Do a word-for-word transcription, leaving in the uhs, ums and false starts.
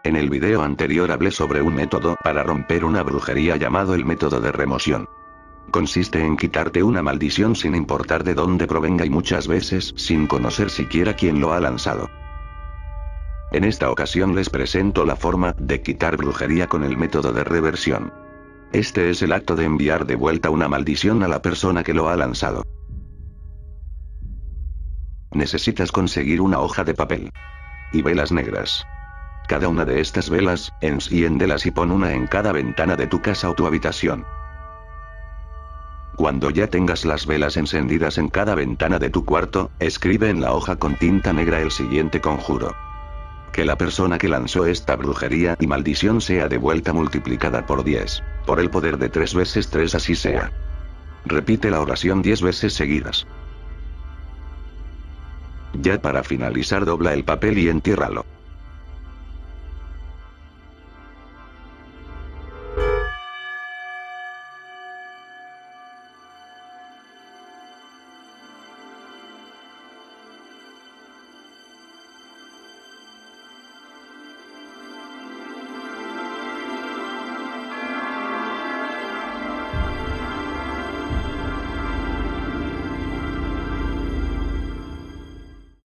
En el video anterior hablé sobre un método para romper una brujería llamado el método de remoción. Consiste en quitarte una maldición sin importar de dónde provenga y muchas veces sin conocer siquiera quién lo ha lanzado. En esta ocasión les presento la forma de quitar brujería con el método de reversión. Este es el acto de enviar de vuelta una maldición a la persona que lo ha lanzado. Necesitas conseguir una hoja de papel y velas negras. Cada una de estas velas, enciéndelas y pon una en cada ventana de tu casa o tu habitación. Cuando ya tengas las velas encendidas en cada ventana de tu cuarto, escribe en la hoja con tinta negra el siguiente conjuro. Que la persona que lanzó esta brujería y maldición sea devuelta multiplicada por diez. Por el poder de tres veces tres así sea. Repite la oración diez veces seguidas. Ya para finalizar dobla el papel y entiérralo.